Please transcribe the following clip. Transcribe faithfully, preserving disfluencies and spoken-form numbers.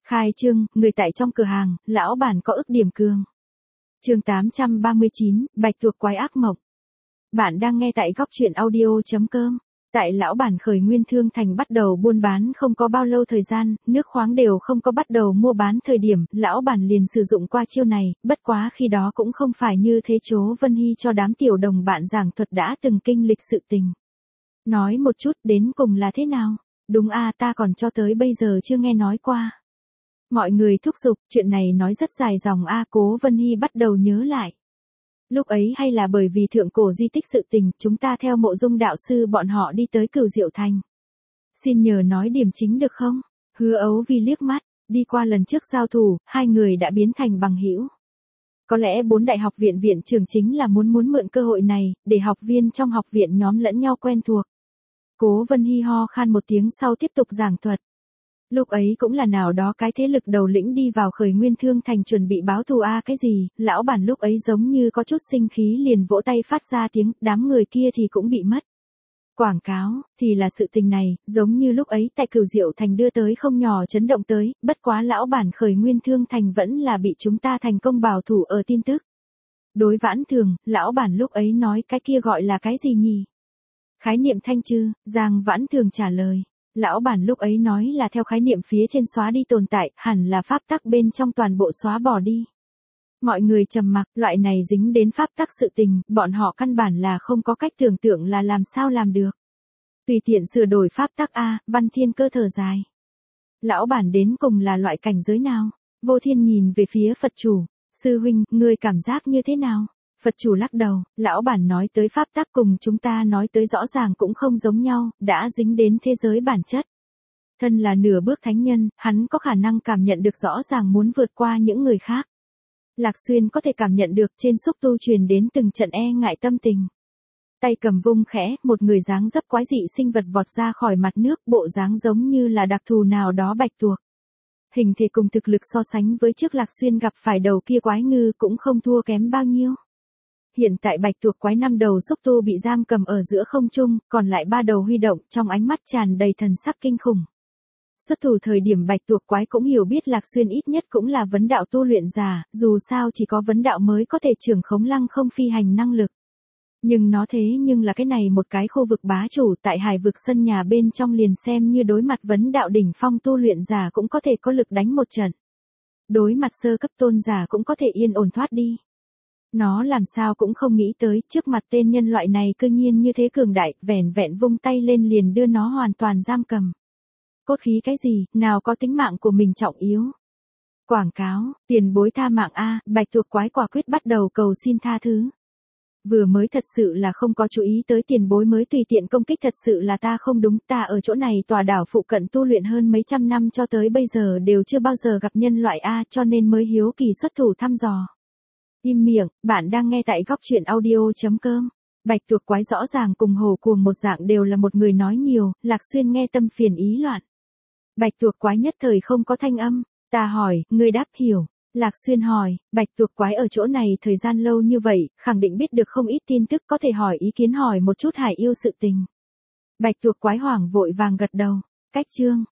Khai trương, người tại trong cửa hàng, lão bản có ức điểm cường. Chương tám trăm ba mươi chín, Bạch tuộc quái ác mộng. Bạn đang nghe tại góc truyện audio chấm com. Tại lão bản khởi nguyên thương thành bắt đầu buôn bán không có bao lâu thời gian, nước khoáng đều không có bắt đầu mua bán thời điểm, lão bản liền sử dụng qua chiêu này, bất quá khi đó cũng không phải như thế Chố Vân Hy cho đám tiểu đồng bạn giảng thuật đã từng kinh lịch sự tình. Nói một chút đến cùng là thế nào? Đúng a, ta còn cho tới bây giờ chưa nghe nói qua. Mọi người thúc giục, chuyện này nói rất dài dòng a. Cố Vân Hy bắt đầu nhớ lại. Lúc ấy hay là bởi vì thượng cổ di tích sự tình, chúng ta theo Mộ Dung đạo sư bọn họ đi tới Cửu Diệu Thành. Xin nhờ nói điểm chính được không? Hứa Ấu Vi liếc mắt, đi qua lần trước giao thủ, hai người đã biến thành bằng hữu. Có lẽ bốn đại học viện viện trưởng chính là muốn muốn mượn cơ hội này, để học viên trong học viện nhóm lẫn nhau quen thuộc. Cố Vân Hy ho khan một tiếng sau tiếp tục giảng thuật. Lúc ấy cũng là nào đó cái thế lực đầu lĩnh đi vào khởi nguyên thương thành chuẩn bị báo thù a cái gì, lão bản lúc ấy giống như có chút sinh khí liền vỗ tay phát ra tiếng, đám người kia thì cũng bị mất. Quảng cáo, thì là sự tình này, giống như lúc ấy tại Cửu Diệu Thành đưa tới không nhỏ chấn động tới, bất quá lão bản khởi nguyên thương thành vẫn là bị chúng ta thành công bảo thủ ở tin tức. Đối Vãn Thường, lão bản lúc ấy nói cái kia gọi là cái gì nhỉ? Khái niệm thanh chư, Giang Vãn Thường trả lời. Lão bản lúc ấy nói là theo khái niệm phía trên xóa đi tồn tại, hẳn là pháp tắc bên trong toàn bộ xóa bỏ đi. Mọi người trầm mặc, loại này dính đến pháp tắc sự tình, bọn họ căn bản là không có cách tưởng tượng là làm sao làm được. Tùy tiện sửa đổi pháp tắc a. Văn Thiên Cơ thở dài. Lão bản đến cùng là loại cảnh giới nào? Vô Thiên nhìn về phía Phật chủ. Sư huynh, ngươi cảm giác như thế nào? Phật chủ lắc đầu, lão bản nói tới pháp tắc cùng chúng ta nói tới rõ ràng cũng không giống nhau, đã dính đến thế giới bản chất. Thân là nửa bước thánh nhân, hắn có khả năng cảm nhận được rõ ràng muốn vượt qua những người khác. Lạc Xuyên có thể cảm nhận được trên xúc tu truyền đến từng trận e ngại tâm tình. Tay cầm vung khẽ, một người dáng dấp quái dị sinh vật vọt ra khỏi mặt nước, bộ dáng giống như là đặc thù nào đó bạch tuộc. Hình thể cùng thực lực so sánh với trước Lạc Xuyên gặp phải đầu kia quái ngư cũng không thua kém bao nhiêu. Hiện tại bạch tuộc quái năm đầu xúc tu bị giam cầm ở giữa không trung, còn lại ba đầu huy động, trong ánh mắt tràn đầy thần sắc kinh khủng. Xuất thủ thời điểm bạch tuộc quái cũng hiểu biết Lạc Xuyên ít nhất cũng là vấn đạo tu luyện giả, dù sao chỉ có vấn đạo mới có thể trưởng khống lăng không phi hành năng lực. Nhưng nó thế nhưng là cái này một cái khu vực bá chủ tại hải vực sân nhà bên trong liền xem như đối mặt vấn đạo đỉnh phong tu luyện giả cũng có thể có lực đánh một trận. Đối mặt sơ cấp tôn giả cũng có thể yên ổn thoát đi. Nó làm sao cũng không nghĩ tới trước mặt tên nhân loại này cư nhiên như thế cường đại, vẻn vẹn vung tay lên liền đưa nó hoàn toàn giam cầm. Cốt khí cái gì, nào có tính mạng của mình trọng yếu. Quảng cáo, tiền bối tha mạng a. Bạch tuộc quái quả quyết bắt đầu cầu xin tha thứ. Vừa mới thật sự là không có chú ý tới tiền bối mới tùy tiện công kích, thật sự là ta không đúng, ta ở chỗ này tòa đảo phụ cận tu luyện hơn mấy trăm năm cho tới bây giờ đều chưa bao giờ gặp nhân loại a, cho nên mới hiếu kỳ xuất thủ thăm dò. Im miệng, bạn đang nghe tại góc truyện audio chấm com. Bạch tuộc quái rõ ràng cùng hổ cuồng một dạng đều là một người nói nhiều, Lạc Xuyên nghe tâm phiền ý loạn. Bạch tuộc quái nhất thời không có thanh âm, ta hỏi, ngươi đáp hiểu. Lạc Xuyên hỏi, bạch tuộc quái ở chỗ này thời gian lâu như vậy, khẳng định biết được không ít tin tức, có thể hỏi ý kiến hỏi một chút hải yêu sự tình. Bạch tuộc quái hoảng vội vàng gật đầu, cách chương.